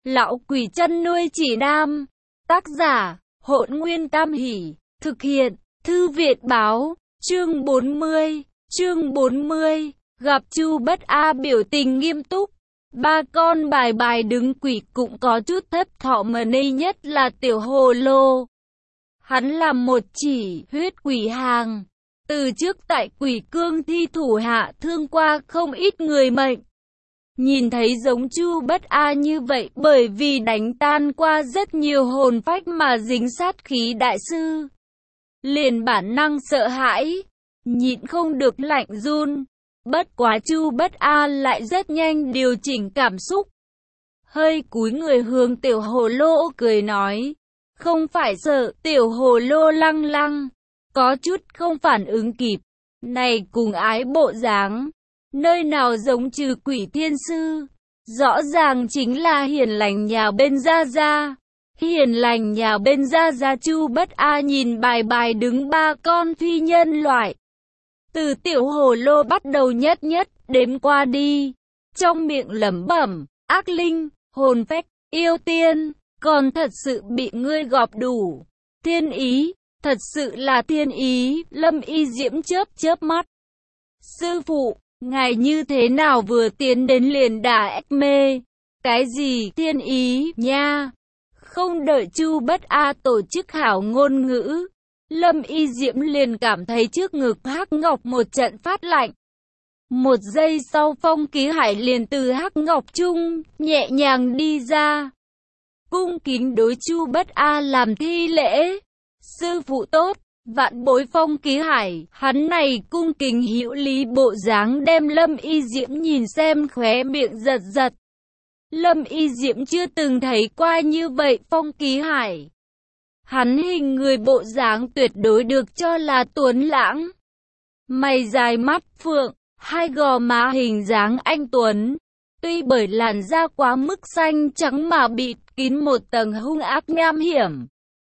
Lão quỷ chăn nuôi chỉ nam. Tác giả, Hỗn Nguyên Tam Hỷ. Thực hiện, Thư viện báo. Chương 40. Gặp Chu Bất A biểu tình nghiêm túc. Ba con bài bài đứng quỷ cũng có chút thấp thỏm mà đây nhất là Tiểu Hồ Lô. Hắn là một chỉ huyết quỷ hàng. Từ trước tại Quỷ Cương Thi thủ hạ thương qua không ít người mệnh. Nhìn thấy giống Chu Bất A như vậy bởi vì đánh tan qua rất nhiều hồn phách mà dính sát khí đại sư. Liền bản năng sợ hãi, nhịn không được lạnh run. Bất quá Chu Bất A lại rất nhanh điều chỉnh cảm xúc. Hơi cúi người hướng Tiểu Hồ Lô cười nói. Không phải sợ. Tiểu Hồ Lô lăng lăng, có chút không phản ứng kịp. Này cùng ái bộ dáng, nơi nào giống Trừ Quỷ Thiên Sư. Rõ ràng chính là hiền lành nhà bên Gia Gia. Hiền lành nhà bên Gia Gia. Chu Bất A nhìn bài bài đứng ba con phi nhân loại. Từ Tiểu Hồ Lô bắt đầu nhất nhất đếm qua đi. Trong miệng lẩm bẩm, ác linh, hồn phách, yêu tiên, còn thật sự bị ngươi gọp đủ. Thiên ý, thật sự là thiên ý. Lâm Y Diễm chớp mắt. Sư phụ, ngài như thế nào vừa tiến đến liền đả ách mê? Cái gì thiên ý nha? Không đợi Chu Bất A tổ chức hảo ngôn ngữ, Lâm Y Diễm liền cảm thấy trước ngực Hắc Ngọc một trận phát lạnh. Một giây sau Phong Ký Hải liền từ Hắc Ngọc trung nhẹ nhàng đi ra, cung kính đối Chu Bất A làm thi lễ. Sư phụ tốt, vạn bối Phong Ký Hải. Hắn này cung kính hữu lý bộ dáng đem Lâm Y Diễm nhìn xem khóe miệng giật giật. Lâm Y Diễm chưa từng thấy qua như vậy Phong Ký Hải. Hắn hình người bộ dáng tuyệt đối được cho là tuấn lãng. Mày dài mắt phượng, hai gò má hình dáng anh tuấn. Tuy bởi làn da quá mức xanh trắng mà bịt kín một tầng hung ác nham hiểm.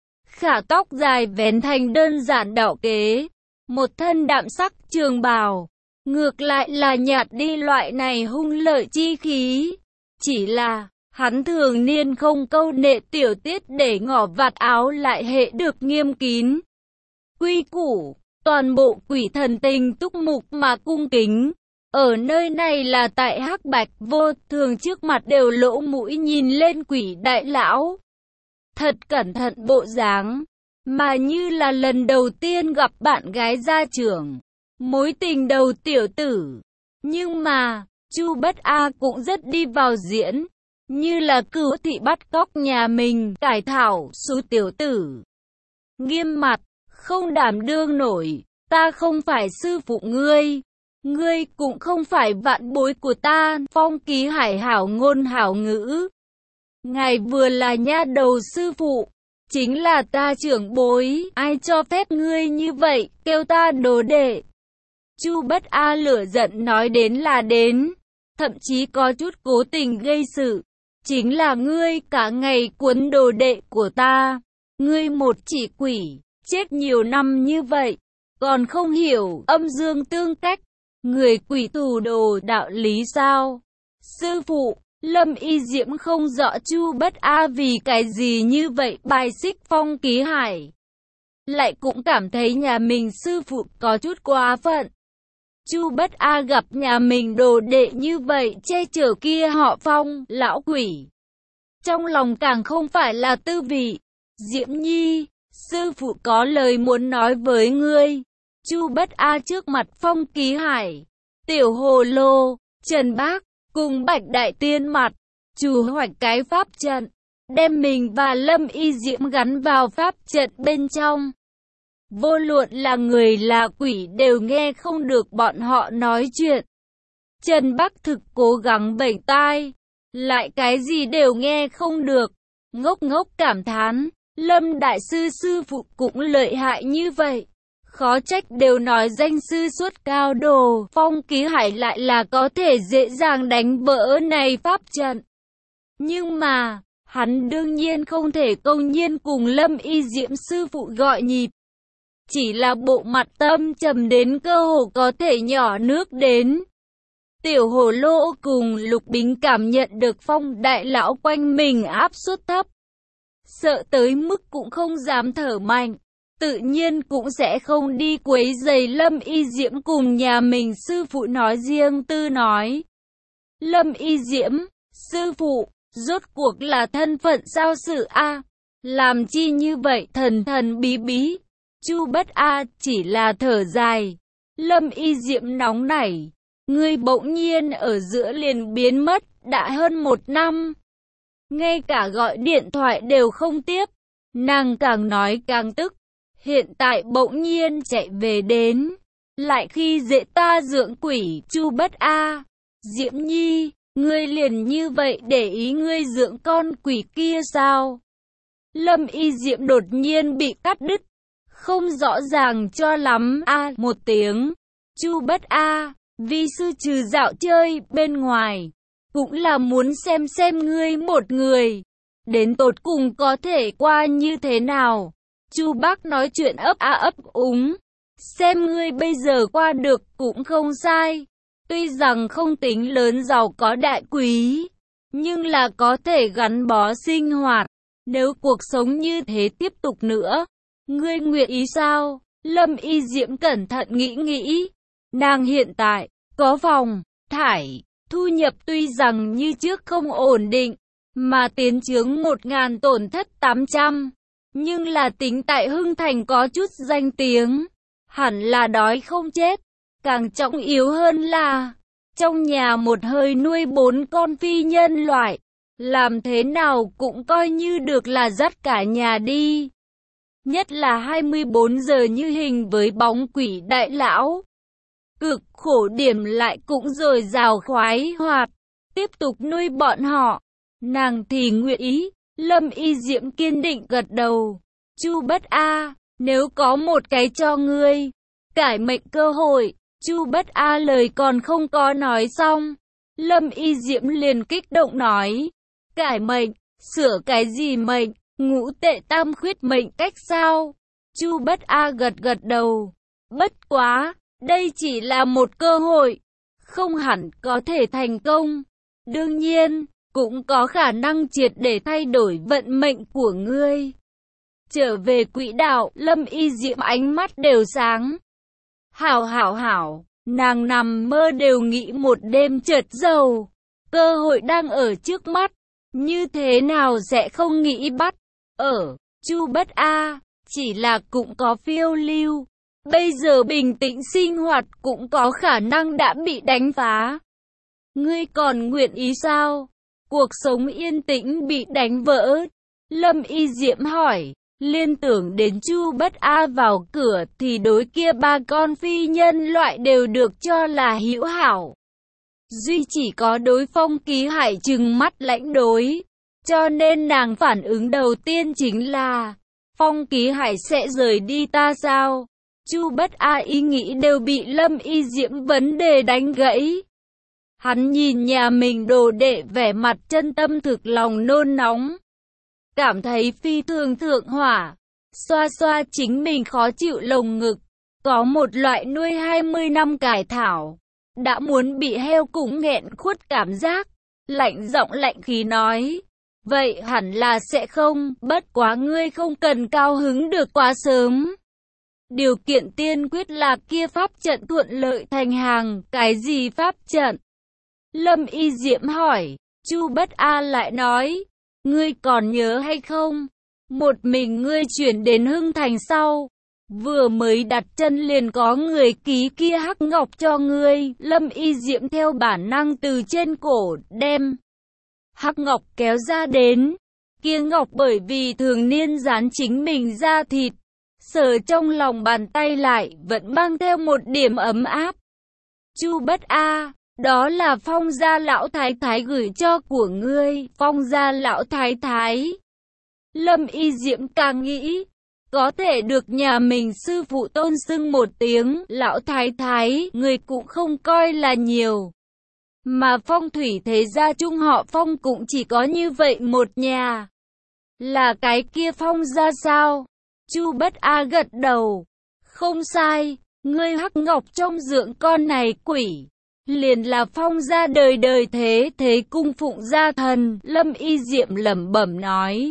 Khả tóc dài vén thành đơn giản đạo kế. Một thân đạm sắc trường bào. Ngược lại là nhạt đi loại này hung lợi chi khí. Chỉ là, hắn thường niên không câu nệ tiểu tiết để ngỏ vạt áo lại hệ được nghiêm kín. Quy củ, toàn bộ quỷ thần tình túc mục mà cung kính. Ở nơi này là tại Hắc Bạch Vô Thường trước mặt đều lỗ mũi nhìn lên quỷ đại lão. Thật cẩn thận bộ dáng, mà như là lần đầu tiên gặp bạn gái gia trưởng. Mối tình đầu tiểu tử. Nhưng mà, Chu Bất A cũng rất đi vào diễn. Như là Cửu Thị bắt cóc nhà mình, cải thảo, số tiểu tử. Nghiêm mặt, không đảm đương nổi, ta không phải sư phụ ngươi. Ngươi cũng không phải vạn bối của ta. Phong Ký Hải hảo ngôn hảo ngữ. Ngài vừa là nha đầu sư phụ, chính là ta trưởng bối, ai cho phép ngươi như vậy, kêu ta đồ đệ. Chu Bất A lửa giận nói đến là đến, thậm chí có chút cố tình gây sự. Chính là ngươi cả ngày cuốn đồ đệ của ta. Ngươi một chỉ quỷ, chết nhiều năm như vậy, còn không hiểu âm dương tương cách. Người quỷ tù đồ đạo lý sao? Sư phụ, Lâm Y Diễm không rõ Chu Bất A vì cái gì như vậy bài xích Phong Ký Hải. Lại cũng cảm thấy nhà mình sư phụ có chút quá phận. Chu Bất A gặp nhà mình đồ đệ như vậy che chở kia họ Phong, lão quỷ. Trong lòng càng không phải là tư vị. Diễm Nhi, sư phụ có lời muốn nói với ngươi. Chu Bất A trước mặt Phong Ký Hải, Tiểu Hồ Lô, Trần Bác, cùng Bạch Đại Tiên mặt, chủ hoạch cái pháp trận, đem mình và Lâm Y Diễm gắn vào pháp trận bên trong. Vô luận là người là quỷ đều nghe không được bọn họ nói chuyện. Trần Bắc thực cố gắng bệnh tai, lại cái gì đều nghe không được. Ngốc ngốc cảm thán, Lâm Đại Sư sư phụ cũng lợi hại như vậy. Khó trách đều nói danh sư suốt cao đồ. Phong Ký Hải lại là có thể dễ dàng đánh vỡ này pháp trận. Nhưng mà, hắn đương nhiên không thể công nhiên cùng Lâm Y Diễm sư phụ gọi nhịp. Chỉ là bộ mặt tâm trầm đến cơ hồ có thể nhỏ nước đến. Tiểu Hồ Lô cùng Lục Bính cảm nhận được Phong đại lão quanh mình áp suất thấp, sợ tới mức cũng không dám thở mạnh, tự nhiên cũng sẽ không đi quấy rầy Lâm Y Diễm cùng nhà mình sư phụ nói riêng tư nói. Lâm Y Diễm, sư phụ, rốt cuộc là thân phận sao sự a? Làm chi như vậy thần thần bí bí? Chu Bất A chỉ là thở dài. Lâm Y Diễm nóng nảy, ngươi bỗng nhiên ở giữa liền biến mất, đã hơn 1 năm. Ngay cả gọi điện thoại đều không tiếp. Nàng càng nói càng tức. Hiện tại bỗng nhiên chạy về đến, lại khi dễ ta dưỡng quỷ. Chu Bất A, Diễm Nhi, ngươi liền như vậy để ý ngươi dưỡng con quỷ kia sao? Lâm Y Diễm đột nhiên bị cắt đứt, không rõ ràng cho lắm. A một tiếng. Chu Bất A, vi sư trừ dạo chơi bên ngoài, cũng là muốn xem ngươi một người đến tột cùng có thể qua như thế nào. Chu Bác nói chuyện ấp a ấp úng, xem ngươi bây giờ qua được cũng không sai. Tuy rằng không tính lớn giàu có đại quý, nhưng là có thể gắn bó sinh hoạt. Nếu cuộc sống như thế tiếp tục nữa, ngươi nguyện ý sao? Lâm Y Diễm cẩn thận nghĩ. Nàng hiện tại có phòng, thải, thu nhập tuy rằng như trước không ổn định, mà tiến chướng 1.000 tổn thất 800. Nhưng là tính tại Hưng Thành có chút danh tiếng, hẳn là đói không chết. Càng trọng yếu hơn là, trong nhà một hơi nuôi 4 con phi nhân loại, làm thế nào cũng coi như được là dắt cả nhà đi. Nhất là 24 giờ như hình với bóng quỷ đại lão. Cực khổ điểm lại cũng dồi dào khoái hoạt, tiếp tục nuôi bọn họ. Nàng thì nguyện ý. Lâm Y Diễm kiên định gật đầu. Chu Bất A, nếu có một cái cho ngươi cải mệnh cơ hội. Chu Bất A lời còn không có nói xong, Lâm Y Diễm liền kích động nói, cải mệnh, sửa cái gì mệnh, ngũ tệ tam khuyết mệnh cách sao? Chu Bất A gật đầu, bất quá, đây chỉ là một cơ hội, không hẳn có thể thành công. Đương nhiên, cũng có khả năng triệt để thay đổi vận mệnh của ngươi. Trở về quỹ đạo, Lâm Y Diễm ánh mắt đều sáng. Hảo, nàng nằm mơ đều nghĩ một đêm chợt giàu. Cơ hội đang ở trước mắt, như thế nào sẽ không nghĩ bắt? Chu Bất A, chỉ là cũng có phiêu lưu. Bây giờ bình tĩnh sinh hoạt cũng có khả năng đã bị đánh phá. Ngươi còn nguyện ý sao? Cuộc sống yên tĩnh bị đánh vỡ. Lâm Y Diễm hỏi. Liên tưởng đến Chu Bất A vào cửa thì đối kia 3 con phi nhân loại đều được cho là hữu hảo. Duy chỉ có đối Phong Ký Hải trừng mắt lãnh đối. Cho nên nàng phản ứng đầu tiên chính là Phong Ký Hải sẽ rời đi ta sao? Chu Bất A ý nghĩ đều bị Lâm Y Diễm vấn đề đánh gãy. Hắn nhìn nhà mình đồ đệ vẻ mặt chân tâm thực lòng nôn nóng, cảm thấy phi thường thượng hỏa, xoa chính mình khó chịu lồng ngực. Có một loại nuôi 20 năm cải thảo, đã muốn bị heo cũng nghẹn khuất cảm giác. Lạnh giọng lạnh khí nói, vậy hẳn là sẽ không, bất quá ngươi không cần cao hứng được quá sớm. Điều kiện tiên quyết là kia pháp trận thuận lợi thành hàng. Cái gì pháp trận? Lâm Y Diễm hỏi. Chu Bất A lại nói, ngươi còn nhớ hay không? Một mình ngươi chuyển đến Hưng Thành sau, vừa mới đặt chân liền có người ký kia hắc ngọc cho ngươi. Lâm Y Diễm theo bản năng từ trên cổ đem hắc ngọc kéo ra đến. Kia ngọc bởi vì thường niên dán chính mình da thịt, sờ trong lòng bàn tay lại vẫn mang theo một điểm ấm áp. Chu Bất A, đó là Phong gia lão thái thái gửi cho của ngươi. Phong gia lão thái thái. Lâm Y Diễm càng nghĩ, có thể được nhà mình sư phụ tôn xưng một tiếng lão thái thái, người cũng không coi là nhiều. Mà Phong thủy thế gia chung họ Phong cũng chỉ có như vậy một nhà. Là cái kia Phong gia sao? Chu Bất A gật đầu. Không sai, ngươi hắc ngọc trong dưỡng con này quỷ. liền là Phong gia đời đời thế thế cung phụng gia thần. Lâm Y Diệm lẩm bẩm nói.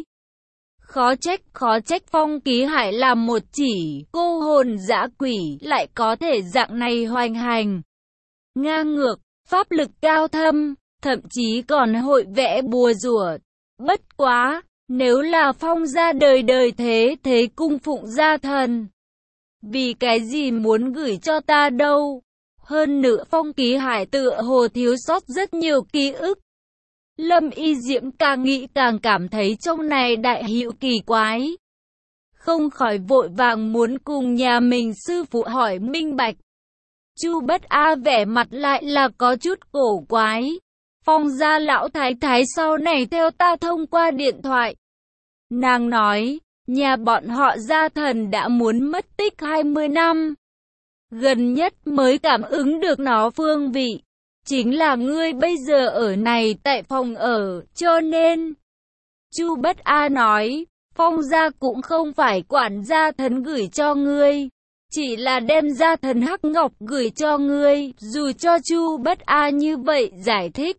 Khó trách Phong Ký Hải là một chỉ cô hồn dã quỷ lại có thể dạng này hoành hành. Ngang ngược, pháp lực cao thâm, thậm chí còn hội vẽ bùa rủa. Bất quá, nếu là Phong gia đời đời thế thế cung phụng gia thần, vì cái gì muốn gửi cho ta đâu? Hơn nữa Phong Ký Hải tựa hồ thiếu sót rất nhiều ký ức. Lâm Y Diệm càng nghĩ càng cảm thấy trong này đại hữu kỳ quái. Không khỏi vội vàng muốn cùng nhà mình sư phụ hỏi minh bạch. Chu Bất A vẻ mặt lại là có chút cổ quái. Phong gia lão thái thái sau này theo ta thông qua điện thoại. Nàng nói, nhà bọn họ gia thần đã muốn mất tích 20 năm. Gần nhất mới cảm ứng được nó phương vị. Chính là ngươi bây giờ ở này tại phòng ở, cho nên. Chu Bất A nói, Phong gia cũng không phải quản gia thần gửi cho ngươi. Chỉ là đem gia thần Hắc Ngọc gửi cho ngươi, dù cho Chu Bất A như vậy giải thích.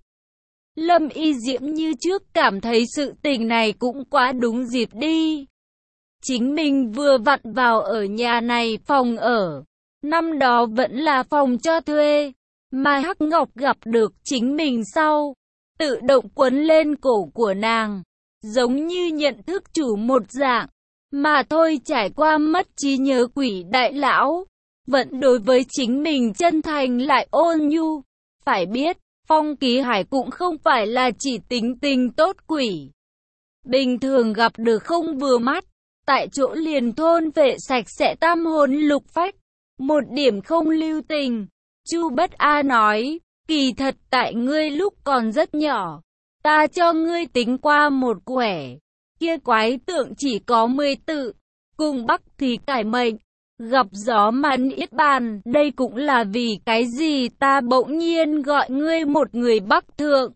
Lâm Y Diễm như trước cảm thấy sự tình này cũng quá đúng dịp đi. Chính mình vừa vặn vào ở nhà này phòng ở. Năm đó vẫn là phòng cho thuê. Mà Hắc Ngọc gặp được chính mình sau. Tự động quấn lên cổ của nàng. Giống như nhận thức chủ một dạng. Mà thôi trải qua mất trí nhớ quỷ đại lão. Vẫn đối với chính mình chân thành lại ôn nhu. Phải biết. Phong Ký Hải cũng không phải là chỉ tính tình tốt quỷ. Bình thường gặp được không vừa mắt, tại chỗ liền thôn vệ sạch sẽ tam hồn lục phách, một điểm không lưu tình. Chu Bất A nói, kỳ thật tại ngươi lúc còn rất nhỏ, ta cho ngươi tính qua một quẻ, kia quái tượng chỉ có 10 tự, cùng Bắc thì cải mệnh. Gặp gió mà niết bàn, đây cũng là vì cái gì ta bỗng nhiên gọi ngươi một người Bắc thượng.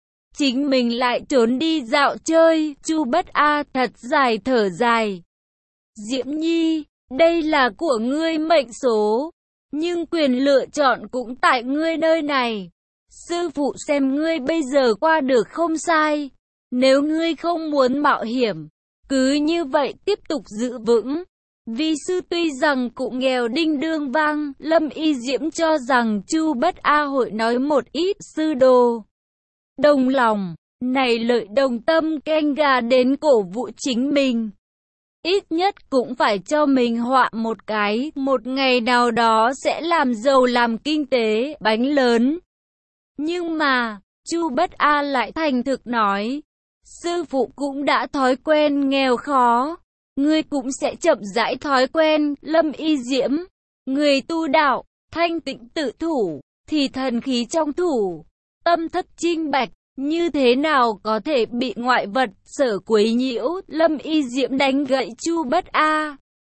Chính mình lại trốn đi dạo chơi, Chu Bất A thật dài thở dài. Diễm Nhi, đây là của ngươi mệnh số, nhưng quyền lựa chọn cũng tại ngươi nơi này. Sư phụ xem ngươi bây giờ qua được không sai, nếu ngươi không muốn mạo hiểm, cứ như vậy tiếp tục giữ vững. Vi sư tuy rằng cũng nghèo đinh đương vang, Lâm Y Diễm cho rằng Chu Bất A hội nói một ít sư đồ. Đồng lòng, này lợi đồng tâm canh gà đến cổ vũ chính mình. Ít nhất cũng phải cho mình họa một cái, một ngày nào đó sẽ làm giàu làm kinh tế, bánh lớn. Nhưng mà, Chu Bất A lại thành thực nói, sư phụ cũng đã thói quen nghèo khó. Ngươi cũng sẽ chậm rãi thói quen. Lâm Y Diễm, người tu đạo, thanh tịnh tự thủ, thì thần khí trong thủ, tâm thất trinh bạch, như thế nào có thể bị ngoại vật sở quấy nhiễu? Lâm Y Diễm đánh gậy Chu Bất A.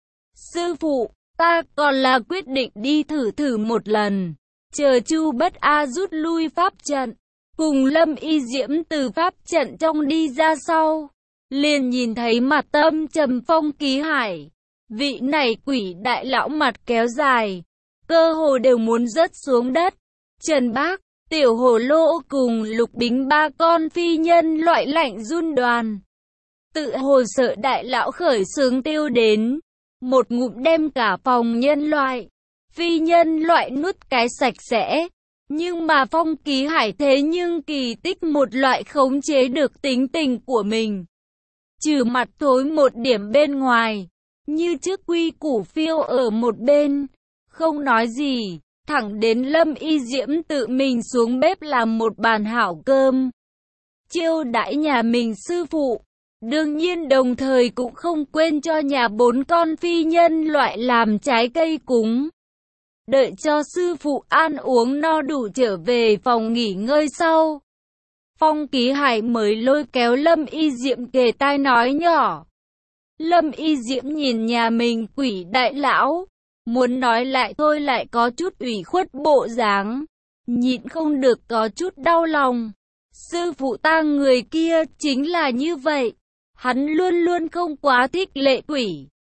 Sư phụ, ta còn là quyết định đi thử một lần. Chờ Chu Bất A rút lui pháp trận, cùng Lâm Y Diễm từ pháp trận trong đi ra sau. Liền nhìn thấy mặt âm trầm Phong Ký Hải. Vị này quỷ đại lão mặt kéo dài, cơ hồ đều muốn rớt xuống đất. Trần Bác, Tiểu Hồ Lô cùng Lục Bính ba con phi nhân loại lạnh run đoàn. Tự hồ sợ đại lão khởi xướng tiêu đến. Một ngụm đem cả phòng nhân loại, phi nhân loại nuốt cái sạch sẽ. Nhưng mà Phong Ký Hải thế nhưng kỳ tích một loại khống chế được tính tình của mình. Trừ mặt thối một điểm bên ngoài, như trước quy củ phiêu ở một bên, không nói gì, thẳng đến Lâm Y Diễm tự mình xuống bếp làm một bàn hảo cơm. Chiêu đãi nhà mình sư phụ, đương nhiên đồng thời cũng không quên cho nhà 4 con phi nhân loại làm trái cây cúng. Đợi cho sư phụ ăn uống no đủ trở về phòng nghỉ ngơi sau. Phong Ký Hải mới lôi kéo Lâm Y Diễm kề tai nói nhỏ. Lâm Y Diễm nhìn nhà mình quỷ đại lão, muốn nói lại thôi lại có chút ủy khuất bộ dáng, nhịn không được có chút đau lòng. Sư phụ ta người kia chính là như vậy, hắn luôn luôn không quá thích lệ quỷ,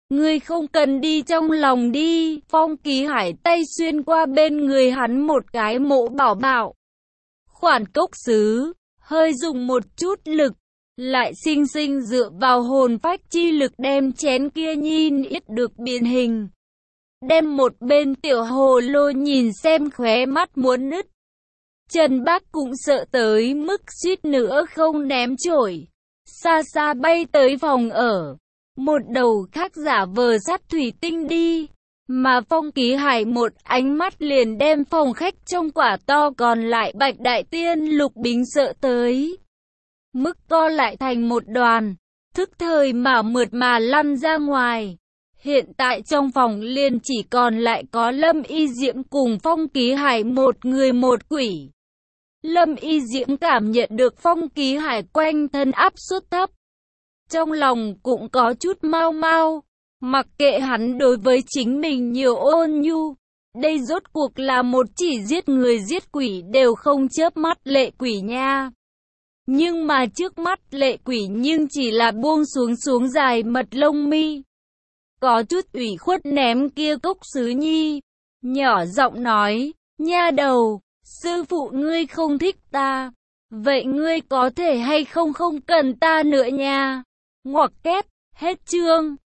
Ngươi không cần đi trong lòng đi. Phong Ký Hải tay xuyên qua bên người hắn một cái Mộ Bảo Bảo. Khoản cốc sứ, hơi dùng một chút lực, lại xinh xinh dựa vào hồn phách chi lực đem chén kia nhìn ít được biến hình. Đem một bên tiểu hồ lô nhìn xem khóe mắt muốn nứt. Trần Bác cũng sợ tới mức suýt nữa không ném chổi. Xa xa bay tới phòng ở. Một đầu khác giả vờ sắt thủy tinh đi. Mà Phong Ký Hải một ánh mắt liền đem phòng khách trong quả to còn lại Bạch Đại Tiên Lục Bính sợ tới mức co lại thành một đoàn, thức thời mà mượt mà lăn ra ngoài. Hiện tại trong phòng liền chỉ còn lại có Lâm Y Diễm cùng Phong Ký Hải một người một quỷ. Lâm Y Diễm cảm nhận được Phong Ký Hải quanh thân áp suất thấp. Trong lòng cũng có chút mau mau, mặc kệ hắn đối với chính mình nhiều ôn nhu. Đây rốt cuộc là một chỉ giết người giết quỷ đều không chớp mắt lệ quỷ nha. Nhưng mà trước mắt lệ quỷ nhưng chỉ là buông xuống dài mật lông mi. Có chút ủy khuất ném kia cốc sứ nhi. Nhỏ giọng nói, nha đầu, sư phụ ngươi không thích ta. Vậy ngươi có thể hay không cần ta nữa nha. Ngoặc kép, hết chương.